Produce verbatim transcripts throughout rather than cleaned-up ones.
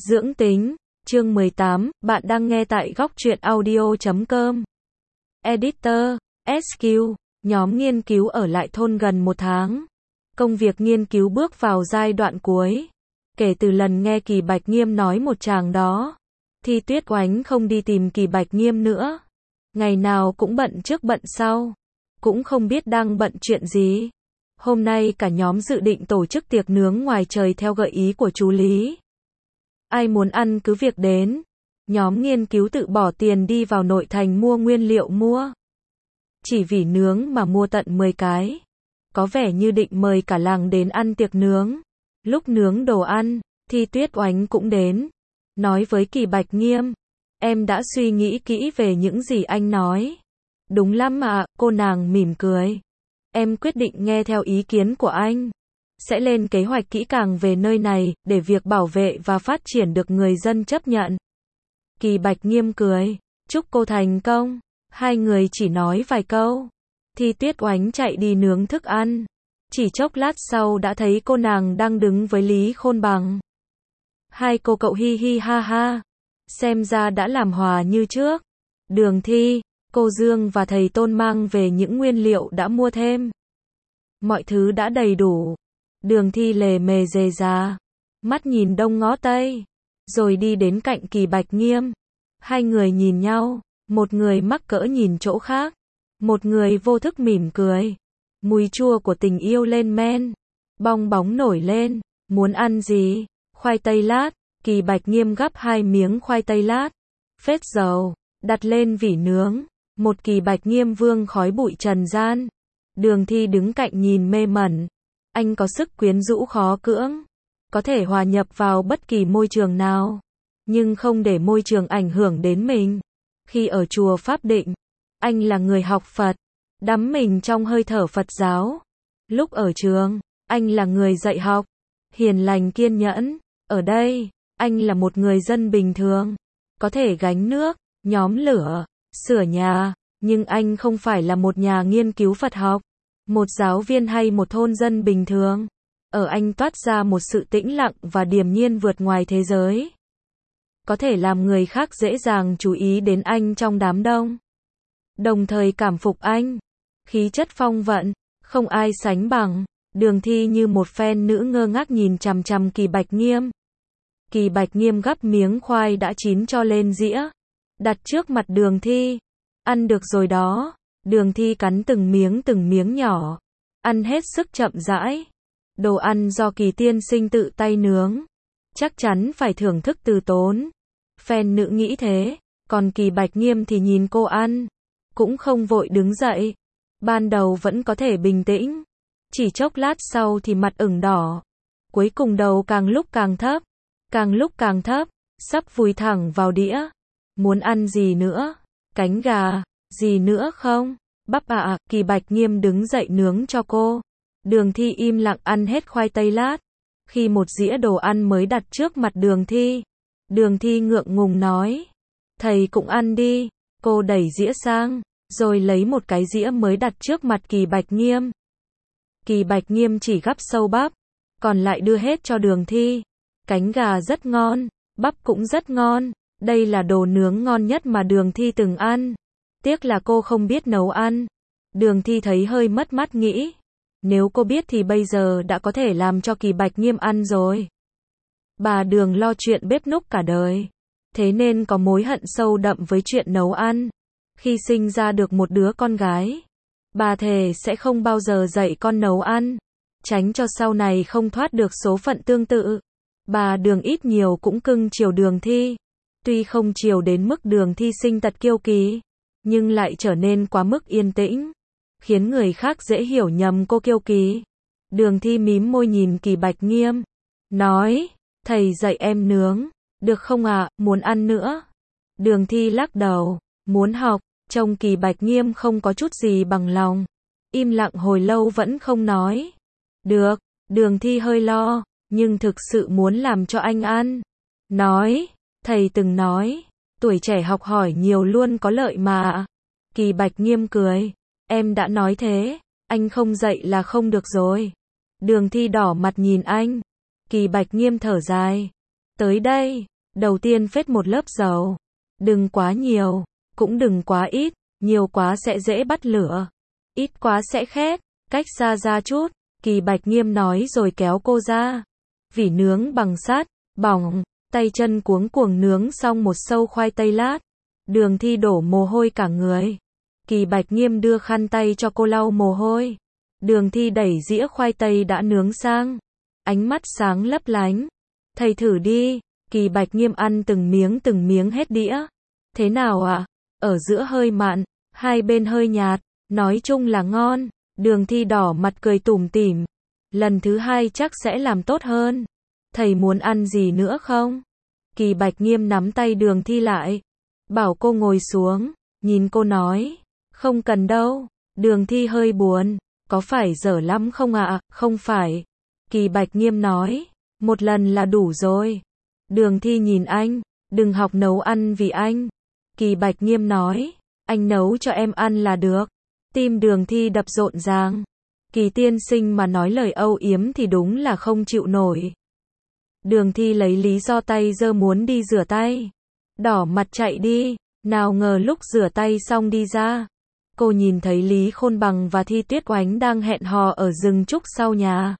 Dưỡng tính, chương mười tám, bạn đang nghe tại góc truyện audio chấm com. Editor, ét quy, nhóm nghiên cứu ở lại thôn gần một tháng. Công việc nghiên cứu bước vào giai đoạn cuối. Kể từ lần nghe Kỳ Bạch Nghiêm nói một tràng đó, thì Tuyết Oánh không đi tìm Kỳ Bạch Nghiêm nữa. Ngày nào cũng bận trước bận sau, cũng không biết đang bận chuyện gì. Hôm nay cả nhóm dự định tổ chức tiệc nướng ngoài trời theo gợi ý của chú Lý. Ai muốn ăn cứ việc đến. Nhóm nghiên cứu tự bỏ tiền đi vào nội thành mua nguyên liệu mua. Chỉ vì nướng mà mua tận mười cái. Có vẻ như định mời cả làng đến ăn tiệc nướng. Lúc nướng đồ ăn, thì Tuyết Oánh cũng đến. Nói với Kỳ Bạch Nghiêm, em đã suy nghĩ kỹ về những gì anh nói. Đúng lắm ạ, cô nàng mỉm cười. Em quyết định nghe theo ý kiến của anh. Sẽ lên kế hoạch kỹ càng về nơi này, để việc bảo vệ và phát triển được người dân chấp nhận. Kỳ Bạch Nghiêm cười, chúc cô thành công. Hai người chỉ nói vài câu, thì Tuyết Oánh chạy đi nướng thức ăn. Chỉ chốc lát sau đã thấy cô nàng đang đứng với Lý Khôn Bằng. Hai cô cậu hi hi ha ha. Xem ra đã làm hòa như trước. Đường Thi, cô Dương và thầy Tôn mang về những nguyên liệu đã mua thêm. Mọi thứ đã đầy đủ. Đường Thi lề mề dề già, mắt nhìn đông ngó tây, rồi đi đến cạnh Kỳ Bạch Nghiêm. Hai người nhìn nhau, một người mắc cỡ nhìn chỗ khác, một người vô thức mỉm cười. Mùi chua của tình yêu lên men, bong bóng nổi lên. Muốn ăn gì? Khoai tây lát. Kỳ Bạch Nghiêm gắp hai miếng khoai tây lát, phết dầu, đặt lên vỉ nướng. Một Kỳ Bạch Nghiêm vương khói bụi trần gian. Đường Thi đứng cạnh nhìn mê mẩn. Anh có sức quyến rũ khó cưỡng, có thể hòa nhập vào bất kỳ môi trường nào, nhưng không để môi trường ảnh hưởng đến mình. Khi ở chùa Pháp Định, anh là người học Phật, đắm mình trong hơi thở Phật giáo. Lúc ở trường, anh là người dạy học, hiền lành kiên nhẫn. Ở đây, anh là một người dân bình thường, có thể gánh nước, nhóm lửa, sửa nhà, nhưng anh không phải là một nhà nghiên cứu Phật học, một giáo viên hay một thôn dân bình thường. Ở anh toát ra một sự tĩnh lặng và điềm nhiên vượt ngoài thế giới. Có thể làm người khác dễ dàng chú ý đến anh trong đám đông, đồng thời cảm phục anh. Khí chất phong vận, không ai sánh bằng. Đường Thi như một fan nữ ngơ ngác nhìn chằm chằm Kỳ Bạch Nghiêm. Kỳ Bạch Nghiêm gắp miếng khoai đã chín cho lên dĩa, đặt trước mặt Đường Thi. Ăn được rồi đó. Đường Thi cắn từng miếng từng miếng nhỏ, ăn hết sức chậm rãi. Đồ ăn do Kỳ tiên sinh tự tay nướng, chắc chắn phải thưởng thức từ tốn. Fan nữ nghĩ thế, còn Kỳ Bạch Nghiêm thì nhìn cô ăn, cũng không vội đứng dậy. Ban đầu vẫn có thể bình tĩnh, chỉ chốc lát sau thì mặt ửng đỏ. Cuối cùng đầu càng lúc càng thấp, càng lúc càng thấp, sắp vùi thẳng vào đĩa. Muốn ăn gì nữa? Cánh gà, gì nữa không? Bắp ạ. À, Kỳ Bạch Nghiêm đứng dậy nướng cho cô. Đường Thi im lặng ăn hết khoai tây lát. Khi một dĩa đồ ăn mới đặt trước mặt Đường Thi, Đường Thi ngượng ngùng nói, thầy cũng ăn đi. Cô đẩy dĩa sang, rồi lấy một cái dĩa mới đặt trước mặt Kỳ Bạch Nghiêm. Kỳ Bạch Nghiêm chỉ gắp sâu bắp, còn lại đưa hết cho Đường Thi. Cánh gà rất ngon, bắp cũng rất ngon. Đây là đồ nướng ngon nhất mà Đường Thi từng ăn. Tiếc là cô không biết nấu ăn. Đường Thi thấy hơi mất mát nghĩ, nếu cô biết thì bây giờ đã có thể làm cho Kỳ Bạch Nghiêm ăn rồi. Bà Đường lo chuyện bếp núc cả đời, thế nên có mối hận sâu đậm với chuyện nấu ăn. Khi sinh ra được một đứa con gái, bà thề sẽ không bao giờ dạy con nấu ăn, tránh cho sau này không thoát được số phận tương tự. Bà Đường ít nhiều cũng cưng chiều Đường Thi, tuy không chiều đến mức Đường Thi sinh tật kiêu kỳ, nhưng lại trở nên quá mức yên tĩnh, khiến người khác dễ hiểu nhầm cô kiêu kỳ. Đường Thi mím môi nhìn Kỳ Bạch Nghiêm, nói, thầy dạy em nướng, được không ạ, à? Muốn ăn nữa? Đường Thi lắc đầu, muốn học. Trông Kỳ Bạch Nghiêm không có chút gì bằng lòng, im lặng hồi lâu vẫn không nói. Được. Đường Thi hơi lo, nhưng thực sự muốn làm cho anh ăn. Nói, thầy từng nói, tuổi trẻ học hỏi nhiều luôn có lợi mà. Kỳ Bạch Nghiêm cười, em đã nói thế, anh không dạy là không được rồi. Đường Thi đỏ mặt nhìn anh. Kỳ Bạch Nghiêm thở dài, tới đây, Đầu tiên phết một lớp dầu. Đừng quá nhiều, cũng đừng quá ít, nhiều quá sẽ dễ bắt lửa. Ít quá sẽ khét, cách xa ra chút, Kỳ Bạch Nghiêm nói rồi kéo cô ra. Vỉ nướng bằng sắt, bỏng, tay chân cuống cuồng nướng xong một sâu khoai tây lát. Đường Thi đổ mồ hôi cả người. Kỳ Bạch Nghiêm đưa khăn tay cho cô lau mồ hôi. Đường Thi đẩy dĩa khoai tây đã nướng sang. Ánh mắt sáng lấp lánh. Thầy thử đi. Kỳ Bạch Nghiêm ăn từng miếng từng miếng hết đĩa. Thế nào ạ? À? Ở giữa hơi mặn, hai bên hơi nhạt, nói chung là ngon. Đường Thi đỏ mặt cười tủm tỉm. Lần thứ hai chắc sẽ làm tốt hơn. Thầy muốn ăn gì nữa không? Kỳ Bạch Nghiêm nắm tay Đường Thi lại. Bảo cô ngồi xuống, nhìn cô nói. Không cần đâu. Đường Thi hơi buồn. Có phải dở lắm không ạ? À? Không phải. Kỳ Bạch Nghiêm nói. Một lần là đủ rồi. Đường Thi nhìn anh. Đừng học nấu ăn vì anh. Kỳ Bạch Nghiêm nói. Anh nấu cho em ăn là được. Tim Đường Thi đập rộn ràng. Kỳ tiên sinh mà nói lời âu yếm thì đúng là không chịu nổi. Đường Thi lấy lý do tay giơ muốn đi rửa tay. Đỏ mặt chạy đi. Nào ngờ lúc rửa tay xong đi ra. Cô nhìn thấy Lý Khôn Bằng và Thi Tuyết Oánh đang hẹn hò ở rừng trúc sau nhà.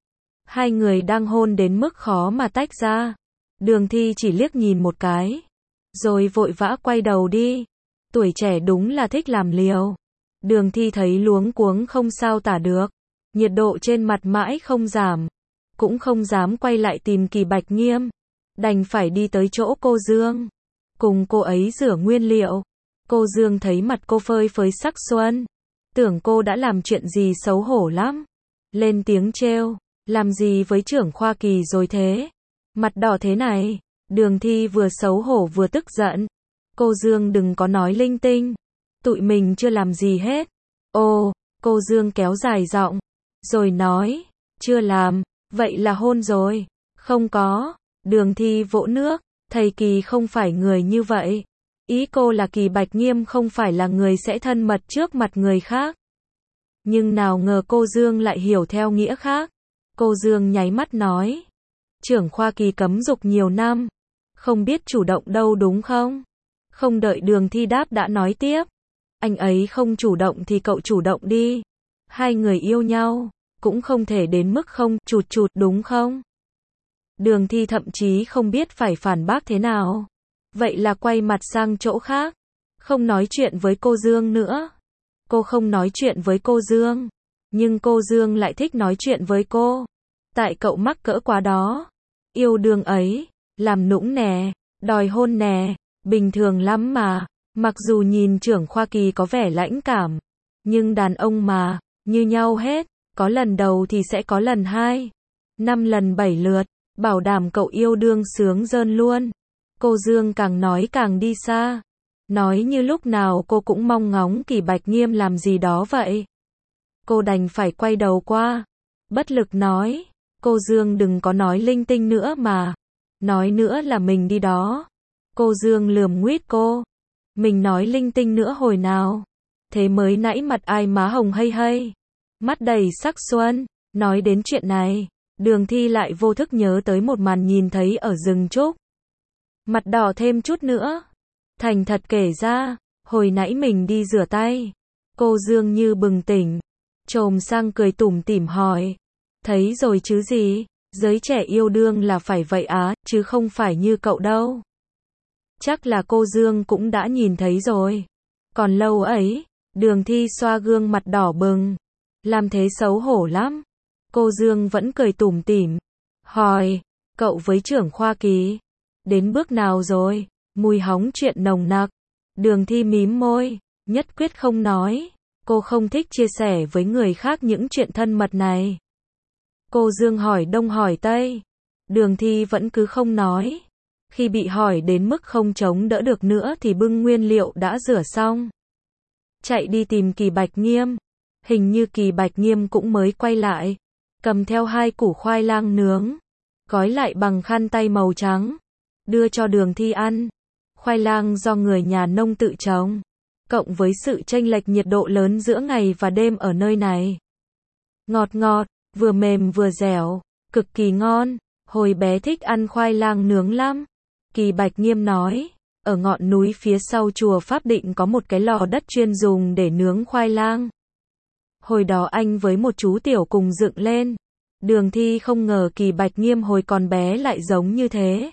Hai người đang hôn đến mức khó mà tách ra. Đường Thi chỉ liếc nhìn một cái. Rồi vội vã quay đầu đi. Tuổi trẻ đúng là thích làm liều. Đường Thi thấy luống cuống không sao tả được. Nhiệt độ trên mặt mãi không giảm. Cũng không dám quay lại tìm Kỳ Bạch Nghiêm. Đành phải đi tới chỗ cô Dương. Cùng cô ấy rửa nguyên liệu. Cô Dương thấy mặt cô phơi phới sắc xuân. Tưởng cô đã làm chuyện gì xấu hổ lắm. Lên tiếng trêu. Làm gì với trưởng khoa Kỳ rồi thế? Mặt đỏ thế này. Đường Thi vừa xấu hổ vừa tức giận. Cô Dương đừng có nói linh tinh. Tụi mình chưa làm gì hết. Ồ, cô Dương kéo dài giọng. Rồi nói. Chưa làm. Vậy là hôn rồi. Không có. Đường Thi vỗ nước. Thầy Kỳ không phải người như vậy. Ý cô là Kỳ Bạch Nghiêm không phải là người sẽ thân mật trước mặt người khác. Nhưng nào ngờ cô Dương lại hiểu theo nghĩa khác. Cô Dương nháy mắt nói. Trưởng khoa Kỳ cấm dục nhiều năm. Không biết chủ động đâu đúng không? Không đợi Đường Thi đáp đã nói tiếp. Anh ấy không chủ động thì cậu chủ động đi. Hai người yêu nhau. Cũng không thể đến mức không chụt chụt đúng không? Đường Thi thậm chí không biết phải phản bác thế nào. Vậy là quay mặt sang chỗ khác. Không nói chuyện với cô Dương nữa. Cô không nói chuyện với cô Dương. Nhưng cô Dương lại thích nói chuyện với cô. Tại cậu mắc cỡ quá đó. Yêu đương ấy. Làm nũng nè. Đòi hôn nè. Bình thường lắm mà. Mặc dù nhìn trưởng khoa Kỳ có vẻ lãnh cảm. Nhưng đàn ông mà. Như nhau hết. Có lần đầu thì sẽ có lần hai. Năm lần bảy lượt. Bảo đảm cậu yêu đương sướng rơn luôn. Cô Dương càng nói càng đi xa. Nói như lúc nào cô cũng mong ngóng Kỳ Bạch Nghiêm làm gì đó vậy. Cô đành phải quay đầu qua. Bất lực nói. Cô Dương đừng có nói linh tinh nữa mà. Nói nữa là mình đi đó. Cô Dương lườm nguýt cô. Mình nói linh tinh nữa hồi nào. Thế mới nãy mặt ai má hồng hây hây. Mắt đầy sắc xuân. Nói đến chuyện này. Đường Thi lại vô thức nhớ tới một màn nhìn thấy ở rừng trúc. Mặt đỏ thêm chút nữa. Thành thật kể ra. Hồi nãy mình đi rửa tay. Cô Dương như bừng tỉnh. Chồm sang cười tủm tỉm hỏi. Thấy rồi chứ gì. Giới trẻ yêu đương là phải vậy á. Chứ không phải như cậu đâu. Chắc là cô Dương cũng đã nhìn thấy rồi. Còn lâu ấy. Đường Thi xoa gương mặt đỏ bừng. Làm thế xấu hổ lắm. Cô Dương vẫn cười tủm tỉm. Hỏi. Cậu với trưởng khoa Kỳ. Đến bước nào rồi? Mùi hóng chuyện nồng nặc. Đường Thi mím môi. Nhất quyết không nói. Cô không thích chia sẻ với người khác những chuyện thân mật này. Cô Dương hỏi đông hỏi tây. Đường Thi vẫn cứ không nói. Khi bị hỏi đến mức không chống đỡ được nữa thì bưng nguyên liệu đã rửa xong. Chạy đi tìm Kỳ Bạch Nghiêm. Hình như Kỳ Bạch Nghiêm cũng mới quay lại. Cầm theo hai củ khoai lang nướng. Gói lại bằng khăn tay màu trắng. Đưa cho Đường Thi ăn. Khoai lang do người nhà nông tự trồng. Cộng với sự chênh lệch nhiệt độ lớn giữa ngày và đêm ở nơi này. Ngọt ngọt, vừa mềm vừa dẻo. Cực kỳ ngon. Hồi bé thích ăn khoai lang nướng lắm. Kỳ Bạch Nghiêm nói, ở ngọn núi phía sau chùa Pháp Định có một cái lò đất chuyên dùng để nướng khoai lang. Hồi đó anh với một chú tiểu cùng dựng lên. Đường Thi không ngờ Kỳ Bạch Nghiêm hồi còn bé lại giống như thế.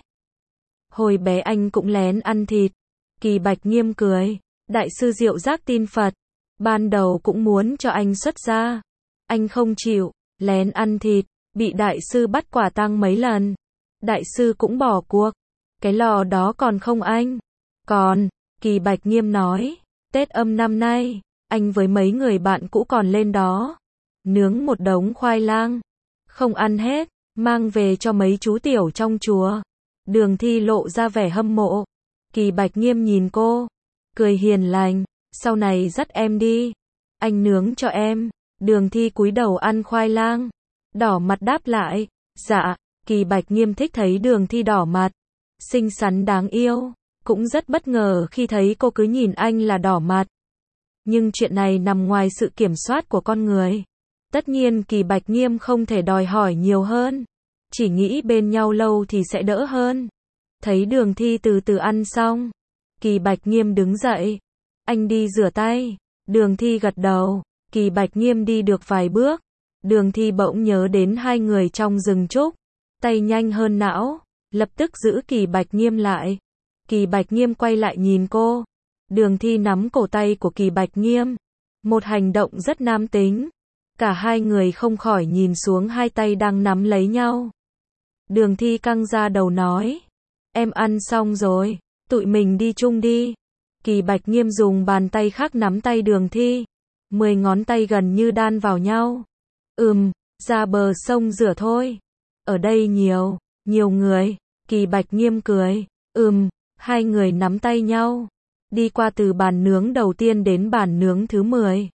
Hồi bé anh cũng lén ăn thịt. Kỳ Bạch Nghiêm cười, đại sư Diệu Giác tin Phật, ban đầu cũng muốn cho anh xuất gia. Anh không chịu, lén ăn thịt, bị đại sư bắt quả tang mấy lần. Đại sư cũng bỏ cuộc. Cái lò đó còn không anh? Còn, Kỳ Bạch Nghiêm nói, Tết Âm năm nay, anh với mấy người bạn cũ còn lên đó. Nướng một đống khoai lang. Không ăn hết, mang về cho mấy chú tiểu trong chùa. Đường Thi lộ ra vẻ hâm mộ. Kỳ Bạch Nghiêm nhìn cô, cười hiền lành, sau này dắt em đi. Anh nướng cho em. Đường Thi cúi đầu ăn khoai lang. Đỏ mặt đáp lại, dạ. Kỳ Bạch Nghiêm thích thấy Đường Thi đỏ mặt. Xinh xắn đáng yêu. Cũng rất bất ngờ khi thấy cô cứ nhìn anh là đỏ mặt. Nhưng chuyện này nằm ngoài sự kiểm soát của con người. Tất nhiên Kỳ Bạch Nghiêm không thể đòi hỏi nhiều hơn. Chỉ nghĩ bên nhau lâu thì sẽ đỡ hơn. Thấy Đường Thi từ từ ăn xong, Kỳ Bạch Nghiêm đứng dậy. Anh đi rửa tay. Đường Thi gật đầu. Kỳ Bạch Nghiêm đi được vài bước. Đường Thi bỗng nhớ đến hai người trong rừng trúc. Tay nhanh hơn não, lập tức giữ Kỳ Bạch Nghiêm lại. Kỳ Bạch Nghiêm quay lại nhìn cô. Đường Thi nắm cổ tay của Kỳ Bạch Nghiêm. Một hành động rất nam tính. Cả hai người không khỏi nhìn xuống hai tay đang nắm lấy nhau. Đường Thi căng ra đầu nói, em ăn xong rồi, tụi mình đi chung đi. Kỳ Bạch Nghiêm dùng bàn tay khác nắm tay Đường Thi. Mười ngón tay gần như đan vào nhau. Ừm, ra bờ sông rửa thôi. Ở đây nhiều, nhiều người. Kỳ Bạch Nghiêm cười. Ừm, hai người nắm tay nhau. Đi qua từ bàn nướng đầu tiên đến bàn nướng thứ mười.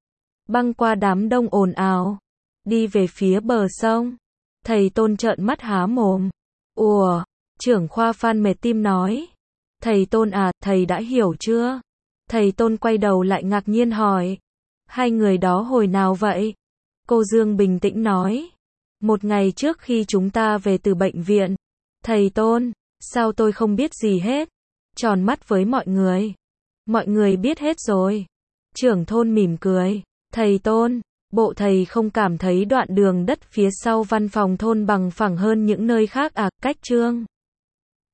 Băng qua đám đông ồn ào. Đi về phía bờ sông. Thầy Tôn trợn mắt há mồm. Ủa, trưởng khoa Phan Mệt Tim nói. Thầy Tôn à, thầy đã hiểu chưa? Thầy Tôn quay đầu lại ngạc nhiên hỏi. Hai người đó hồi nào vậy? Cô Dương bình tĩnh nói. Một ngày trước khi chúng ta về từ bệnh viện. Thầy Tôn, sao tôi không biết gì hết? Tròn mắt với mọi người. Mọi người biết hết rồi. Trưởng thôn mỉm cười. Thầy Tôn, bộ thầy không cảm thấy đoạn đường đất phía sau văn phòng thôn bằng phẳng hơn những nơi khác à? Cách Trương